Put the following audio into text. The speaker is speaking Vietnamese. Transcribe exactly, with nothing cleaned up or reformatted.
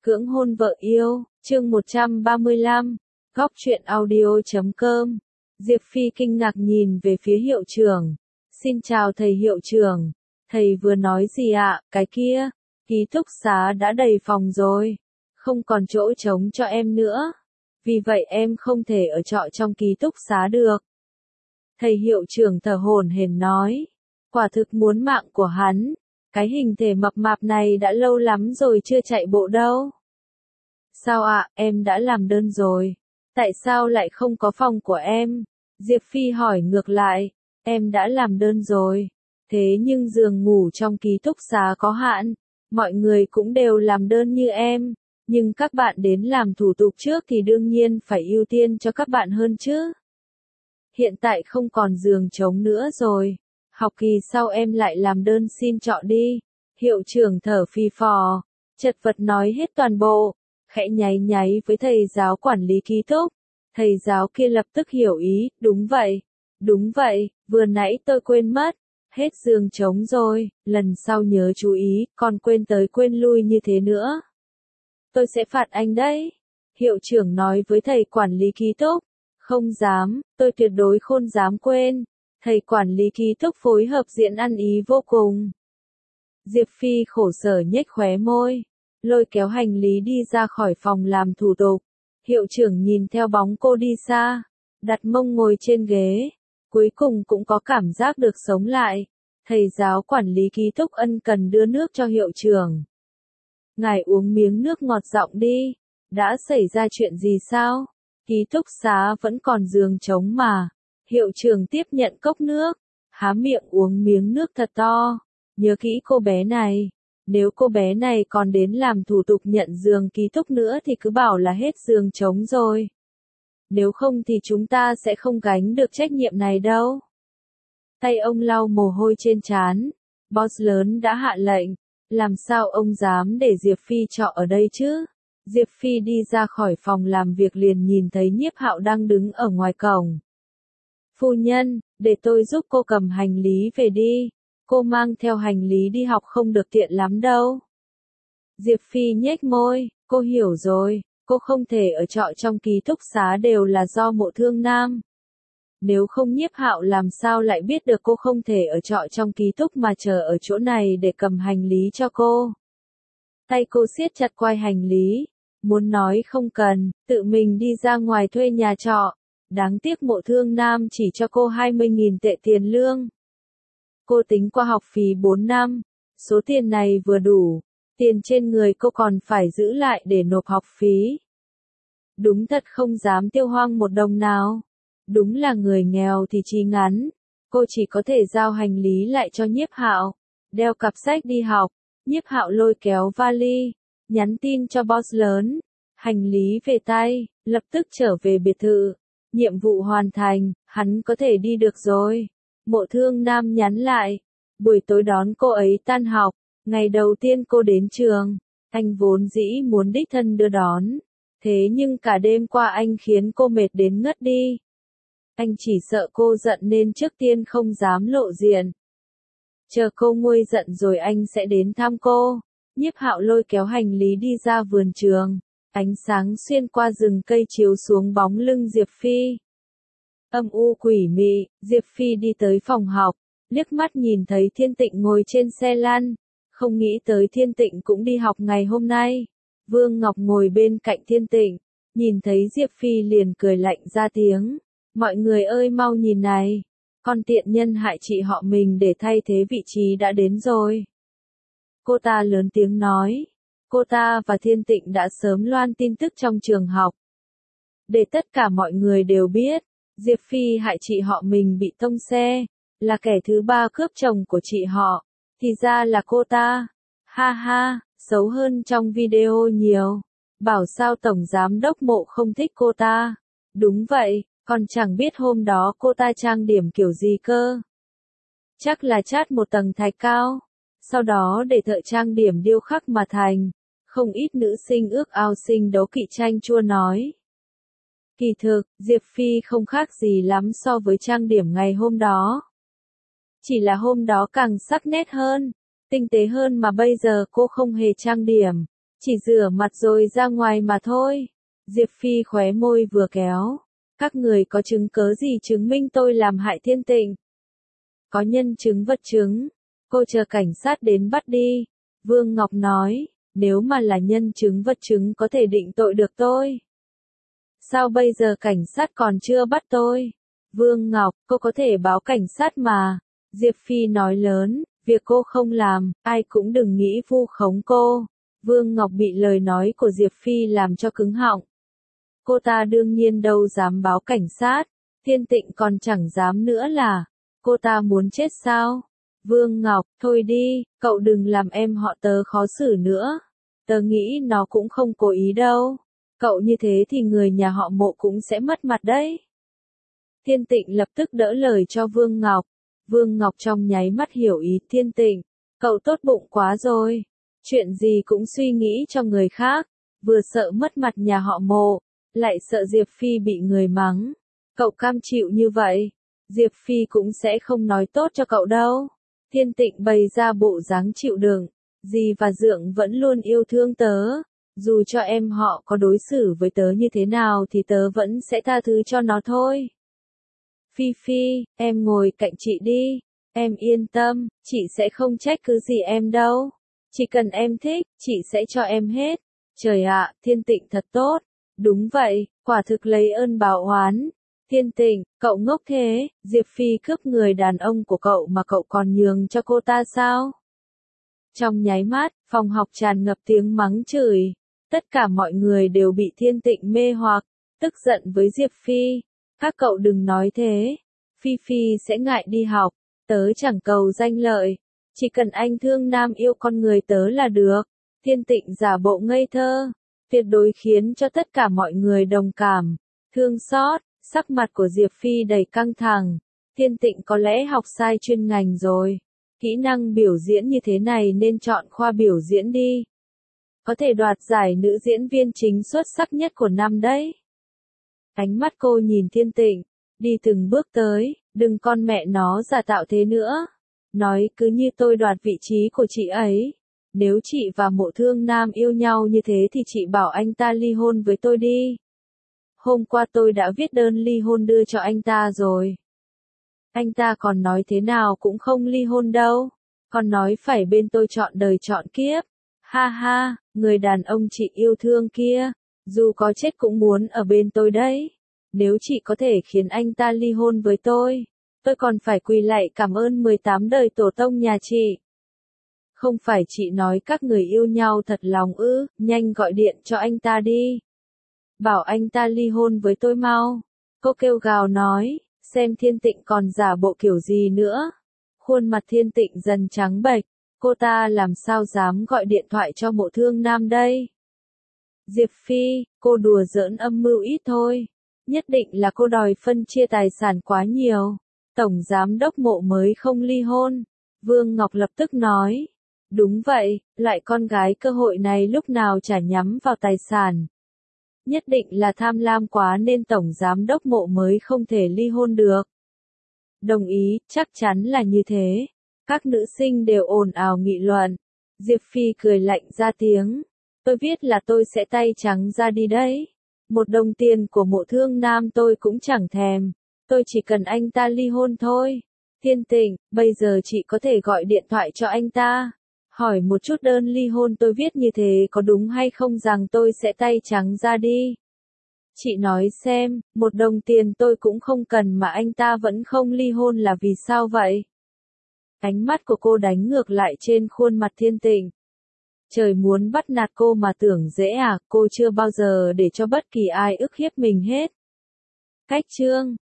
Cưỡng hôn vợ yêu, chương một trăm ba mươi lăm, góc truyện audio chấm com. Diệp Phi kinh ngạc nhìn về phía hiệu trưởng. Xin chào thầy hiệu trưởng. Thầy vừa nói gì ạ, cái kia, ký túc xá đã đầy phòng rồi. Không còn chỗ trống cho em nữa. Vì vậy em không thể ở trọ trong ký túc xá được. Thầy hiệu trưởng thở hổn hển nói. Quả thực muốn mạng của hắn. Cái hình thể mập mạp này đã lâu lắm rồi chưa chạy bộ đâu. Sao ạ, em đã làm đơn rồi. Tại sao lại không có phòng của em? Diệp Phi hỏi ngược lại. Em đã làm đơn rồi. Thế nhưng giường ngủ trong ký túc xá có hạn. Mọi người cũng đều làm đơn như em. Nhưng các bạn đến làm thủ tục trước thì đương nhiên phải ưu tiên cho các bạn hơn chứ. Hiện tại không còn giường trống nữa rồi. Học kỳ sau em lại làm đơn xin trọ đi. Hiệu trưởng thở phì phò, chật vật nói hết toàn bộ, khẽ nháy nháy với thầy giáo quản lý ký túc. Thầy giáo kia lập tức hiểu ý, đúng vậy, đúng vậy, vừa nãy tôi quên mất, hết giường trống rồi, lần sau nhớ chú ý, còn quên tới quên lui như thế nữa. Tôi sẽ phạt anh đấy, hiệu trưởng nói với thầy quản lý ký túc. Không dám, tôi tuyệt đối không dám quên. Thầy quản lý ký túc phối hợp diễn ăn ý vô cùng. Diệp Phi khổ sở nhếch khóe môi, lôi kéo hành lý đi ra khỏi phòng làm thủ tục. Hiệu trưởng nhìn theo bóng cô đi xa, đặt mông ngồi trên ghế, cuối cùng cũng có cảm giác được sống lại. Thầy giáo quản lý ký túc ân cần đưa nước cho hiệu trưởng. Ngài uống miếng nước ngọt giọng đi, đã xảy ra chuyện gì sao? Ký túc xá vẫn còn giường trống mà. Hiệu trưởng tiếp nhận cốc nước, há miệng uống miếng nước thật to. Nhớ kỹ cô bé này, nếu cô bé này còn đến làm thủ tục nhận giường ký túc nữa thì cứ bảo là hết giường trống rồi. Nếu không thì chúng ta sẽ không gánh được trách nhiệm này đâu. Tay ông lau mồ hôi trên trán, boss lớn đã hạ lệnh, làm sao ông dám để Diệp Phi trọ ở đây chứ? Diệp Phi đi ra khỏi phòng làm việc liền nhìn thấy Nhiếp Hạo đang đứng ở ngoài cổng. Phu nhân, để tôi giúp cô cầm hành lý về đi. Cô mang theo hành lý đi học không được tiện lắm đâu. Diệp Phi nhếch môi, cô hiểu rồi, cô không thể ở trọ trong ký túc xá đều là do Mộ Thương Nam. Nếu không Nhiếp Hạo làm sao lại biết được cô không thể ở trọ trong ký túc mà chờ ở chỗ này để cầm hành lý cho cô. Tay cô siết chặt quai hành lý, muốn nói không cần, tự mình đi ra ngoài thuê nhà trọ. Đáng tiếc Mộ Thương Nam chỉ cho cô hai mươi nghìn tệ tiền lương. Cô tính qua học phí bốn năm, số tiền này vừa đủ, tiền trên người cô còn phải giữ lại để nộp học phí. Đúng thật không dám tiêu hoang một đồng nào. Đúng là người nghèo thì chí ngắn, cô chỉ có thể giao hành lý lại cho Nhiếp Hạo, đeo cặp sách đi học. Nhiếp Hạo lôi kéo vali, nhắn tin cho boss lớn, hành lý về tay, lập tức trở về biệt thự. Nhiệm vụ hoàn thành, hắn có thể đi được rồi. Mộ Thương Nam nhắn lại. Buổi tối đón cô ấy tan học. Ngày đầu tiên cô đến trường. Anh vốn dĩ muốn đích thân đưa đón. Thế nhưng cả đêm qua anh khiến cô mệt đến ngất đi. Anh chỉ sợ cô giận nên trước tiên không dám lộ diện. Chờ cô nguôi giận rồi anh sẽ đến thăm cô. Nhiếp Hạo lôi kéo hành lý đi ra vườn trường. Ánh sáng xuyên qua rừng cây chiếu xuống bóng lưng Diệp Phi. Âm u quỷ mị, Diệp Phi đi tới phòng học, liếc mắt nhìn thấy Thiên Tịnh ngồi trên xe lăn, không nghĩ tới Thiên Tịnh cũng đi học ngày hôm nay. Vương Ngọc ngồi bên cạnh Thiên Tịnh, nhìn thấy Diệp Phi liền cười lạnh ra tiếng. Mọi người ơi mau nhìn này, con tiện nhân hại chị họ mình để thay thế vị trí đã đến rồi. Cô ta lớn tiếng nói. Cô ta và Thiên Tịnh đã sớm loan tin tức trong trường học. Để tất cả mọi người đều biết, Diệp Phi hại chị họ mình bị tông xe, là kẻ thứ ba cướp chồng của chị họ, thì ra là cô ta. Ha ha, xấu hơn trong video nhiều. Bảo sao Tổng Giám đốc Mộ không thích cô ta. Đúng vậy, còn chẳng biết hôm đó cô ta trang điểm kiểu gì cơ. Chắc là chát một tầng thạch cao, sau đó để thợ trang điểm điêu khắc mà thành. Không ít nữ sinh ước ao sinh đấu kỵ tranh chua nói. Kỳ thực, Diệp Phi không khác gì lắm so với trang điểm ngày hôm đó. Chỉ là hôm đó càng sắc nét hơn, tinh tế hơn mà bây giờ cô không hề trang điểm. Chỉ rửa mặt rồi ra ngoài mà thôi. Diệp Phi khóe môi vừa kéo. Các người có chứng cớ gì chứng minh tôi làm hại Thiên Tịnh? Có nhân chứng vật chứng. Cô chờ cảnh sát đến bắt đi. Vương Ngọc nói, nếu mà là nhân chứng vật chứng có thể định tội được tôi. Sao bây giờ cảnh sát còn chưa bắt tôi? Vương Ngọc, cô có thể báo cảnh sát mà. Diệp Phi nói lớn, việc cô không làm, ai cũng đừng nghĩ vu khống cô. Vương Ngọc bị lời nói của Diệp Phi làm cho cứng họng. Cô ta đương nhiên đâu dám báo cảnh sát, Thiên Tịnh còn chẳng dám nữa là. Cô ta muốn chết sao? Vương Ngọc, thôi đi, cậu đừng làm em họ Tớ khó xử nữa. Tớ nghĩ nó cũng không cố ý đâu. Cậu như thế thì người nhà họ Mộ cũng sẽ mất mặt đấy. Thiên Tịnh lập tức đỡ lời cho Vương Ngọc. Vương Ngọc trong nháy mắt hiểu ý Thiên Tịnh. Cậu tốt bụng quá rồi. Chuyện gì cũng suy nghĩ cho người khác. Vừa sợ mất mặt nhà họ Mộ, lại sợ Diệp Phi bị người mắng. Cậu cam chịu như vậy, Diệp Phi cũng sẽ không nói tốt cho cậu đâu. Thiên Tịnh bày ra bộ dáng chịu đựng. Dì và Dượng vẫn luôn yêu thương tớ. Dù cho em họ có đối xử với tớ như thế nào thì tớ vẫn sẽ tha thứ cho nó thôi. Phi Phi, em ngồi cạnh chị đi. Em yên tâm, chị sẽ không trách cứ gì em đâu. Chỉ cần em thích, chị sẽ cho em hết. Trời ạ, Thiên Tịnh thật tốt. Đúng vậy, quả thực lấy ơn báo oán. Thiên Tịnh, cậu ngốc thế, Diệp Phi cướp người đàn ông của cậu mà cậu còn nhường cho cô ta sao? Trong nháy mắt, phòng học tràn ngập tiếng mắng chửi. Tất cả mọi người đều bị Thiên Tịnh mê hoặc, tức giận với Diệp Phi. Các cậu đừng nói thế. Phi Phi sẽ ngại đi học. Tớ chẳng cầu danh lợi. Chỉ cần anh thương nam yêu con người tớ là được. Thiên Tịnh giả bộ ngây thơ. Tuyệt đối khiến cho tất cả mọi người đồng cảm. Thương xót, sắc mặt của Diệp Phi đầy căng thẳng. Thiên Tịnh có lẽ học sai chuyên ngành rồi. Kỹ năng biểu diễn như thế này nên chọn khoa biểu diễn đi. Có thể đoạt giải nữ diễn viên chính xuất sắc nhất của năm đấy. Ánh mắt cô nhìn Thiên Tịnh, đi từng bước tới, đừng con mẹ nó giả tạo thế nữa. Nói cứ như tôi đoạt vị trí của chị ấy. Nếu chị và Mộ Thương Nam yêu nhau như thế thì chị bảo anh ta ly hôn với tôi đi. Hôm qua tôi đã viết đơn ly hôn đưa cho anh ta rồi. Anh ta còn nói thế nào cũng không ly hôn đâu. Còn nói phải bên tôi chọn đời chọn kiếp. Ha ha, người đàn ông chị yêu thương kia, dù có chết cũng muốn ở bên tôi đấy. Nếu chị có thể khiến anh ta ly hôn với tôi, tôi còn phải quỳ lạy cảm ơn mười tám đời tổ tông nhà chị. Không phải chị nói các người yêu nhau thật lòng ư, nhanh gọi điện cho anh ta đi. Bảo anh ta ly hôn với tôi mau. Cô kêu gào nói, xem Thiên Tịnh còn giả bộ kiểu gì nữa. Khuôn mặt Thiên Tịnh dần trắng bệch, cô ta làm sao dám gọi điện thoại cho Mộ Thương Nam đây. Diệp Phi, cô đùa giỡn âm mưu ít thôi. Nhất định là cô đòi phân chia tài sản quá nhiều. Tổng giám đốc Mộ mới không ly hôn. Vương Ngọc lập tức nói. Đúng vậy, lại con gái cơ hội này lúc nào chả nhắm vào tài sản. Nhất định là tham lam quá nên Tổng Giám đốc Mộ mới không thể ly hôn được. Đồng ý, chắc chắn là như thế. Các nữ sinh đều ồn ào nghị luận. Diệp Phi cười lạnh ra tiếng. Tôi viết là tôi sẽ tay trắng ra đi đấy. Một đồng tiền của Mộ Thương Nam tôi cũng chẳng thèm. Tôi chỉ cần anh ta ly hôn thôi. Thiên Tịnh, bây giờ chị có thể gọi điện thoại cho anh ta. Hỏi một chút đơn ly hôn tôi viết như thế có đúng hay không rằng tôi sẽ tay trắng ra đi. Chị nói xem, một đồng tiền tôi cũng không cần mà anh ta vẫn không ly hôn là vì sao vậy? Ánh mắt của cô đánh ngược lại trên khuôn mặt Thiên Tịnh. Trời muốn bắt nạt cô mà tưởng dễ à, cô chưa bao giờ để cho bất kỳ ai ức hiếp mình hết. Cách chương